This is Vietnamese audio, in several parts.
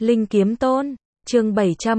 Linh Kiếm Tôn, chương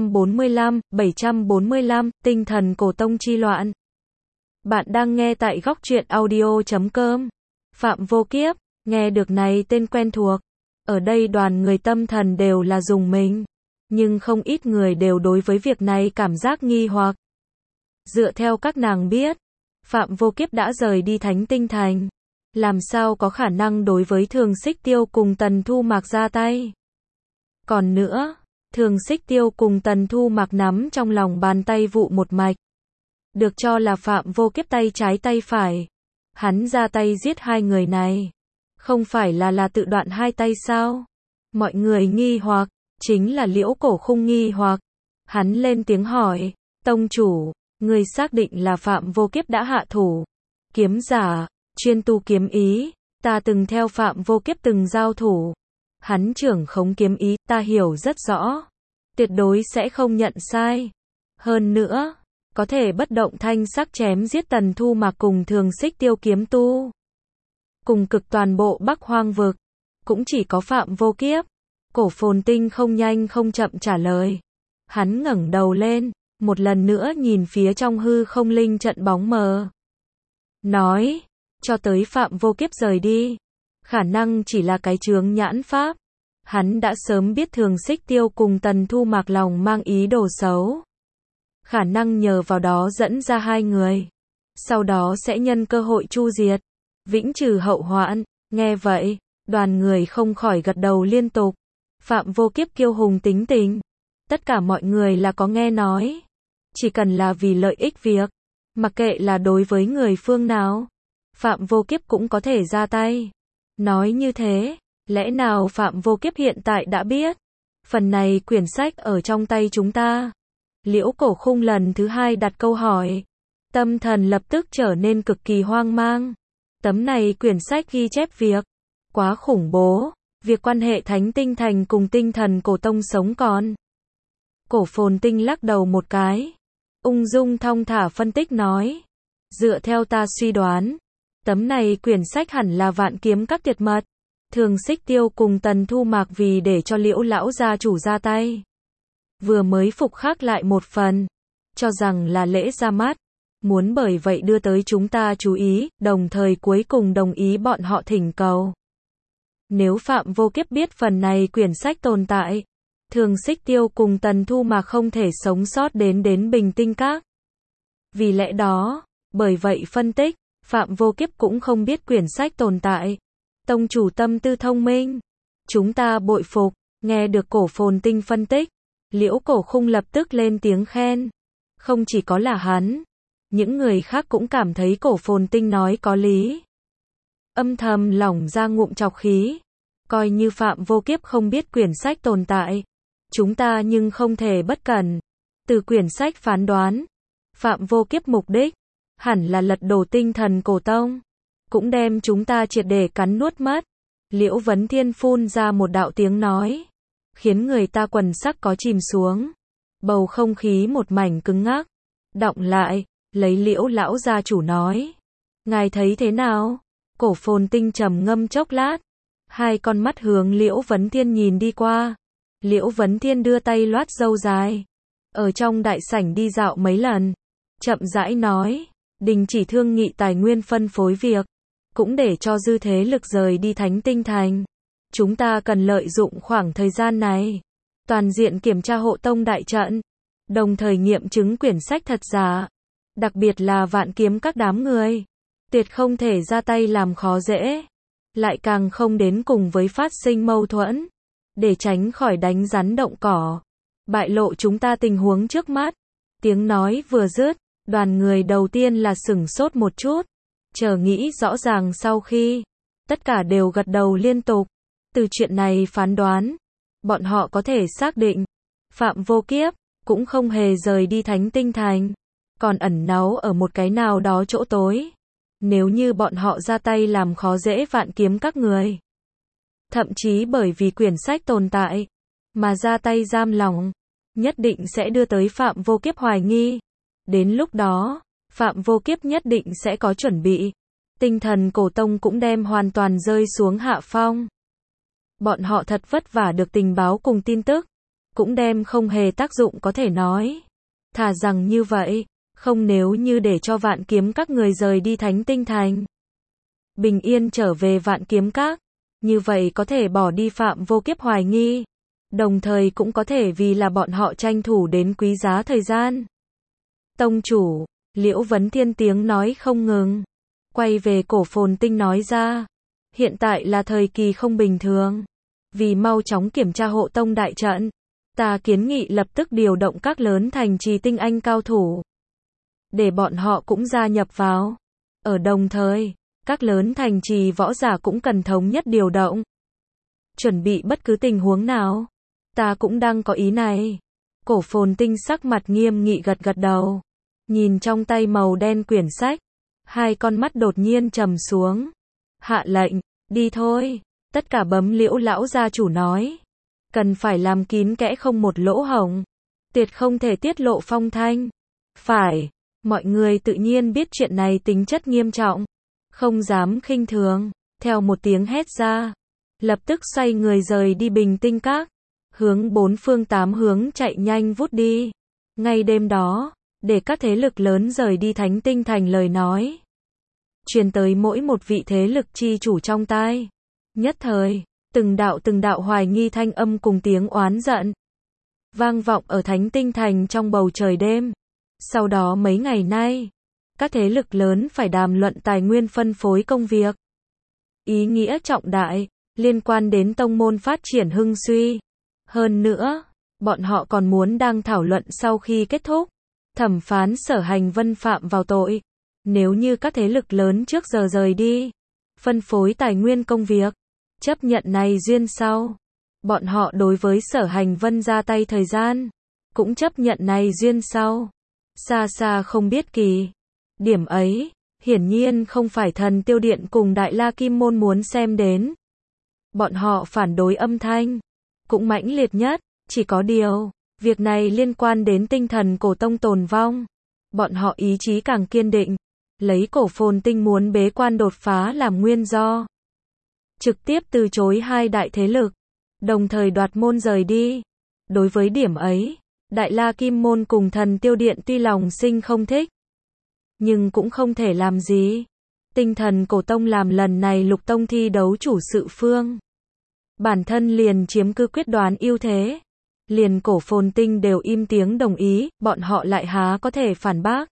745, tinh thần cổ tông chi loạn. Bạn đang nghe tại góc truyện audio.com. Phạm Vô Kiếp, nghe được này tên quen thuộc. Ở đây đoàn người tâm thần đều là dùng mình. Nhưng không ít người đều đối với việc này cảm giác nghi hoặc. Dựa theo các nàng biết, Phạm Vô Kiếp đã rời đi Thánh Tinh Thành. Làm sao có khả năng đối với Thường Xích Tiêu cùng Tần Thu Mạc ra tay. Còn nữa, Thường Xích Tiêu cùng Tần Thu Mạc nắm trong lòng bàn tay vụ một mạch. Được cho là Phạm Vô Kiếp tay trái tay phải. Hắn ra tay giết hai người này. Không phải là tự đoạn hai tay sao? Mọi người nghi hoặc, chính là Liễu Cổ Khung nghi hoặc. Hắn lên tiếng hỏi, tông chủ, người xác định là Phạm Vô Kiếp đã hạ thủ. Kiếm giả, chuyên tu kiếm ý, ta từng theo Phạm Vô Kiếp từng giao thủ. Hắn trưởng khống kiếm ý, ta hiểu rất rõ. Tuyệt đối sẽ không nhận sai. Hơn nữa, có thể bất động thanh sắc chém giết Tần Thu Mạc cùng Thường Xích Tiêu kiếm tu. Cùng cực toàn bộ Bắc Hoang vực, cũng chỉ có Phạm Vô Kiếp. Cổ Phồn Tinh không nhanh không chậm trả lời. Hắn ngẩng đầu lên, một lần nữa nhìn phía trong hư không linh trận bóng mờ. Nói, cho tới Phạm Vô Kiếp rời đi, khả năng chỉ là cái chướng nhãn pháp. Hắn đã sớm biết Thường Xích Tiêu cùng Tần Thu Mạc lòng mang ý đồ xấu. Khả năng nhờ vào đó dẫn ra hai người. Sau đó sẽ nhân cơ hội chu diệt. Vĩnh trừ hậu hoạn. Nghe vậy, đoàn người không khỏi gật đầu liên tục. Phạm Vô Kiếp kiêu hùng tính tình. Tất cả mọi người là có nghe nói. Chỉ cần là vì lợi ích việc. Mặc kệ là đối với người phương nào. Phạm Vô Kiếp cũng có thể ra tay. Nói như thế, lẽ nào Phạm Vô Kiếp hiện tại đã biết? Phần này quyển sách ở trong tay chúng ta. Liễu Cổ Khung lần thứ hai đặt câu hỏi. Tâm thần lập tức trở nên cực kỳ hoang mang. Tấm này quyển sách ghi chép việc. Quá khủng bố. Việc quan hệ Thánh Tinh Thành cùng tinh thần cổ tông sống còn. Cổ Phồn Tinh lắc đầu một cái. Ung dung thong thả phân tích nói. Dựa theo ta suy đoán. Tấm này quyển sách hẳn là Vạn Kiếm Các tuyệt mật. Thường Xích Tiêu cùng Tần Thu Mạc vì để cho Liễu lão gia chủ ra tay. Vừa mới phục khắc lại một phần. Cho rằng là lễ ra mắt. Muốn bởi vậy đưa tới chúng ta chú ý, đồng thời cuối cùng đồng ý bọn họ thỉnh cầu. Nếu Phạm Vô Kiếp biết phần này quyển sách tồn tại, Thường Xích Tiêu cùng Tần Thu Mạc không thể sống sót đến Bình Tinh Các. Vì lẽ đó, bởi vậy phân tích, Phạm Vô Kiếp cũng không biết quyển sách tồn tại. Tông chủ tâm tư thông minh. Chúng ta bội phục. Nghe được Cổ Phồn Tinh phân tích, Liễu Cổ Khung lập tức lên tiếng khen. Không chỉ có là hắn, những người khác cũng cảm thấy Cổ Phồn Tinh nói có lý. Âm thầm lỏng ra ngụm trọc khí. Coi như Phạm Vô Kiếp không biết quyển sách tồn tại. Chúng ta nhưng không thể bất cẩn. Từ quyển sách phán đoán, Phạm Vô Kiếp mục đích hẳn là lật đổ tinh thần cổ tông. Cũng đem chúng ta triệt để cắn nuốt mất. Liễu Vấn Thiên phun ra một đạo tiếng nói. Khiến người ta quần sắc có chìm xuống. Bầu không khí một mảnh cứng ngắc. Đọng lại, lấy Liễu lão gia chủ nói. Ngài thấy thế nào? Cổ Phồn Tinh trầm ngâm chốc lát. Hai con mắt hướng Liễu Vấn Thiên nhìn đi qua. Liễu Vấn Thiên đưa tay loát râu dài. Ở trong đại sảnh đi dạo mấy lần. Chậm rãi nói. Đình chỉ thương nghị tài nguyên phân phối việc. Cũng để cho dư thế lực rời đi Thánh Tinh Thành. Chúng ta cần lợi dụng khoảng thời gian này. Toàn diện kiểm tra hộ tông đại trận. Đồng thời nghiệm chứng quyển sách thật giả. Đặc biệt là Vạn Kiếm Các đám người. Tuyệt không thể ra tay làm khó dễ. Lại càng không đến cùng với phát sinh mâu thuẫn. Để tránh khỏi đánh rắn động cỏ. Bại lộ chúng ta tình huống trước mắt. Tiếng nói vừa dứt. Đoàn người đầu tiên là sửng sốt một chút. Chờ nghĩ rõ ràng sau khi. Tất cả đều gật đầu liên tục. Từ chuyện này phán đoán. Bọn họ có thể xác định. Phạm Vô Kiếp cũng không hề rời đi Thánh Tinh Thành. Còn ẩn náu ở một cái nào đó chỗ tối. Nếu như bọn họ ra tay làm khó dễ Vạn Kiếm Các người. Thậm chí bởi vì quyển sách tồn tại. Mà ra tay giam lỏng. Nhất định sẽ đưa tới Phạm Vô Kiếp hoài nghi. Đến lúc đó, Phạm Vô Kiếp nhất định sẽ có chuẩn bị. Tinh thần cổ tông cũng đem hoàn toàn rơi xuống hạ phong. Bọn họ thật vất vả được tình báo cùng tin tức. cũng đem không hề tác dụng có thể nói. Thà rằng như vậy, không nếu như để cho Vạn Kiếm Các người rời đi Thánh Tinh Thành. Bình yên trở về Vạn Kiếm Các, như vậy có thể bỏ đi Phạm Vô Kiếp hoài nghi, đồng thời cũng có thể vì là bọn họ tranh thủ đến quý giá thời gian. Tông chủ, Liễu Vấn Thiên tiếng nói không ngừng, quay về Cổ Phồn Tinh nói ra, hiện tại là thời kỳ không bình thường, vì mau chóng kiểm tra hộ tông đại trận, ta kiến nghị lập tức điều động các lớn thành trì tinh anh cao thủ, để bọn họ cũng gia nhập vào. Ở đồng thời, các lớn thành trì võ giả cũng cần thống nhất điều động. Chuẩn bị bất cứ tình huống nào. Ta cũng đang có ý này. Cổ Phồn Tinh sắc mặt nghiêm nghị gật gật đầu. Nhìn trong tay màu đen quyển sách. Hai con mắt đột nhiên trầm xuống. Hạ lệnh, đi thôi. Tất cả bấm Liễu lão gia chủ nói. Cần phải làm kín kẽ không một lỗ hổng. Tuyệt không thể tiết lộ phong thanh. Phải, mọi người tự nhiên biết chuyện này tính chất nghiêm trọng. Không dám khinh thường, theo một tiếng hét ra, lập tức xoay người rời đi Bình Tinh Các, hướng bốn phương tám hướng chạy nhanh vút đi. Ngay đêm đó, để các thế lực lớn rời đi Thánh Tinh Thành lời nói, truyền tới mỗi một vị thế lực chi chủ trong tai. Nhất thời, từng đạo hoài nghi thanh âm cùng tiếng oán giận, vang vọng ở Thánh Tinh Thành trong bầu trời đêm. Sau đó mấy ngày nay, các thế lực lớn phải đàm luận tài nguyên phân phối công việc. Ý nghĩa trọng đại, liên quan đến tông môn phát triển hưng suy. Hơn nữa, bọn họ còn muốn đang thảo luận sau khi kết thúc, thẩm phán Sở Hành Vân phạm vào tội. Nếu như các thế lực lớn trước giờ rời đi, phân phối tài nguyên công việc, chấp nhận này duyên sau. Bọn họ đối với Sở Hành Vân ra tay thời gian, cũng chấp nhận này duyên sau. Xa xa không biết kỳ. Điểm ấy, hiển nhiên không phải Thần Tiêu Điện cùng Đại La Kim Môn muốn xem đến. Bọn họ phản đối âm thanh, cũng mãnh liệt nhất, chỉ có điều, việc này liên quan đến tinh thần Cổ Tông tồn vong. Bọn họ ý chí càng kiên định, lấy Cổ Phồn Tinh muốn bế quan đột phá làm nguyên do. Trực tiếp từ chối hai đại thế lực, đồng thời đoạt môn rời đi. Đối với điểm ấy, Đại La Kim Môn cùng Thần Tiêu Điện tuy lòng sinh không thích, nhưng cũng không thể làm gì. Tinh thần Cổ Tông làm lần này Lục Tông thi đấu chủ sự phương, bản thân liền chiếm cứ quyết đoán ưu thế. Liền Cổ Phồn Tinh đều im tiếng đồng ý, bọn họ lại há có thể phản bác.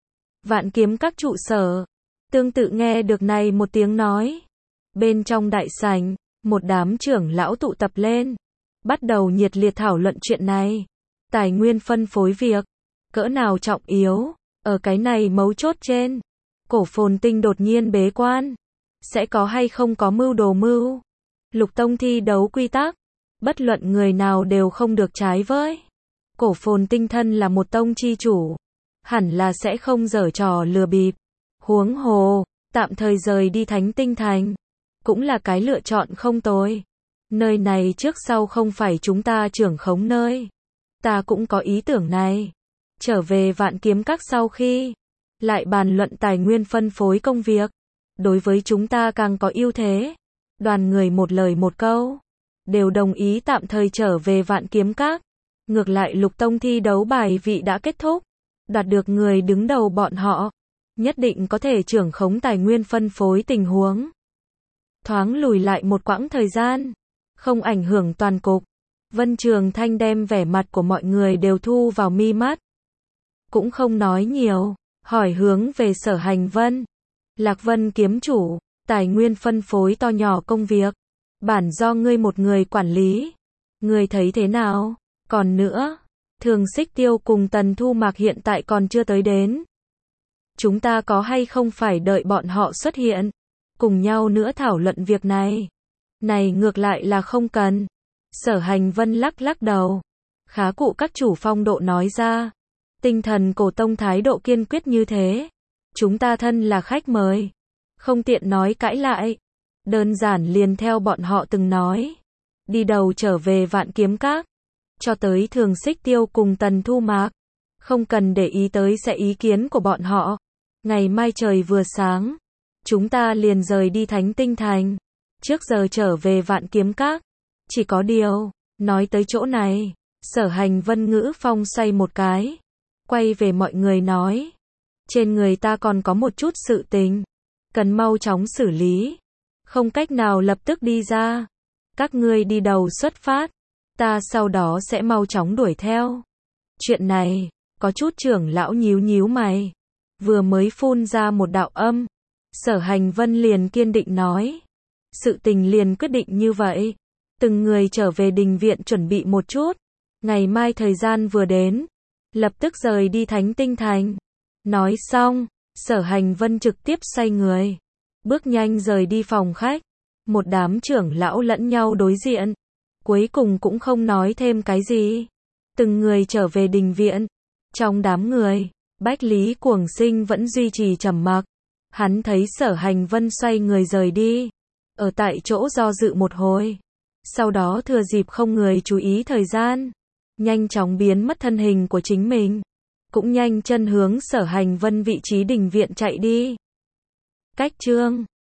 Vạn Kiếm Các trụ sở, tương tự nghe được này một tiếng nói. Bên trong đại sảnh, một đám trưởng lão tụ tập lên, bắt đầu nhiệt liệt thảo luận chuyện này. Tài nguyên phân phối việc, cỡ nào trọng yếu. Ở cái này mấu chốt trên, Cổ Phồn Tinh đột nhiên bế quan, sẽ có hay không có mưu đồ mưu. Lục Tông thi đấu quy tắc, bất luận người nào đều không được trái với. Cổ Phồn Tinh thân là một tông chi chủ, hẳn là sẽ không giở trò lừa bịp. Huống hồ, tạm thời rời đi Thánh Tinh Thành, cũng là cái lựa chọn không tồi. Nơi này trước sau không phải chúng ta trưởng khống nơi. Ta cũng có ý tưởng này. Trở về Vạn Kiếm Các sau khi lại bàn luận tài nguyên phân phối công việc, đối với chúng ta càng có ưu thế. Đoàn người một lời một câu, đều đồng ý tạm thời trở về Vạn Kiếm Các. Ngược lại Lục Tông thi đấu bài vị đã kết thúc, đoạt được người đứng đầu bọn họ, nhất định có thể trưởng khống tài nguyên phân phối tình huống. Thoáng lùi lại một quãng thời gian, không ảnh hưởng toàn cục. Vân Trường Thanh đem vẻ mặt của mọi người đều thu vào mi mắt. Cũng không nói nhiều, hỏi hướng về Sở Hành Vân. Lạc Vân kiếm chủ, tài nguyên phân phối to nhỏ công việc, bản do ngươi một người quản lý. Ngươi thấy thế nào? Còn nữa, Thường Xích Tiêu cùng Tần Thu Mạc hiện tại còn chưa tới đến. Chúng ta có hay không phải đợi bọn họ xuất hiện, cùng nhau nữa thảo luận việc này? Này ngược lại là không cần. Sở Hành Vân lắc lắc đầu. Khá cụ các chủ phong độ nói ra. Tinh thần Cổ Tông thái độ kiên quyết như thế. Chúng ta thân là khách mời, không tiện nói cãi lại. Đơn giản liền theo bọn họ từng nói. Đi đầu trở về Vạn Kiếm Các. Cho tới Thường Xích Tiêu cùng Tần Thu Mạc. Không cần để ý tới sẽ ý kiến của bọn họ. Ngày mai trời vừa sáng, chúng ta liền rời đi Thánh Tinh Thành. Trước giờ trở về Vạn Kiếm Các. Chỉ có điều, nói tới chỗ này, Sở Hành Vân ngữ phong xoay một cái, quay về mọi người nói. Trên người ta còn có một chút sự tình, cần mau chóng xử lý, không cách nào lập tức đi ra. Các ngươi đi đầu xuất phát, ta sau đó sẽ mau chóng đuổi theo. Chuyện này, có chút trưởng lão nhíu nhíu mày, vừa mới phun ra một đạo âm. Sở Hành Vân liền kiên định nói. Sự tình liền quyết định như vậy. Từng người trở về đình viện chuẩn bị một chút. Ngày mai thời gian vừa đến, lập tức rời đi Thánh Tinh Thành. Nói xong, Sở Hành Vân trực tiếp xoay người, bước nhanh rời đi phòng khách. Một đám trưởng lão lẫn nhau đối diện, cuối cùng cũng không nói thêm cái gì. Từng người trở về đình viện. Trong đám người, Bách Lý Cuồng Sinh vẫn duy trì trầm mặc. Hắn thấy Sở Hành Vân xoay người rời đi, ở tại chỗ do dự một hồi, sau đó thừa dịp không người chú ý thời gian, nhanh chóng biến mất thân hình của chính mình, cũng nhanh chân hướng Sở Hành Vân vị trí đình viện chạy đi. Cách chương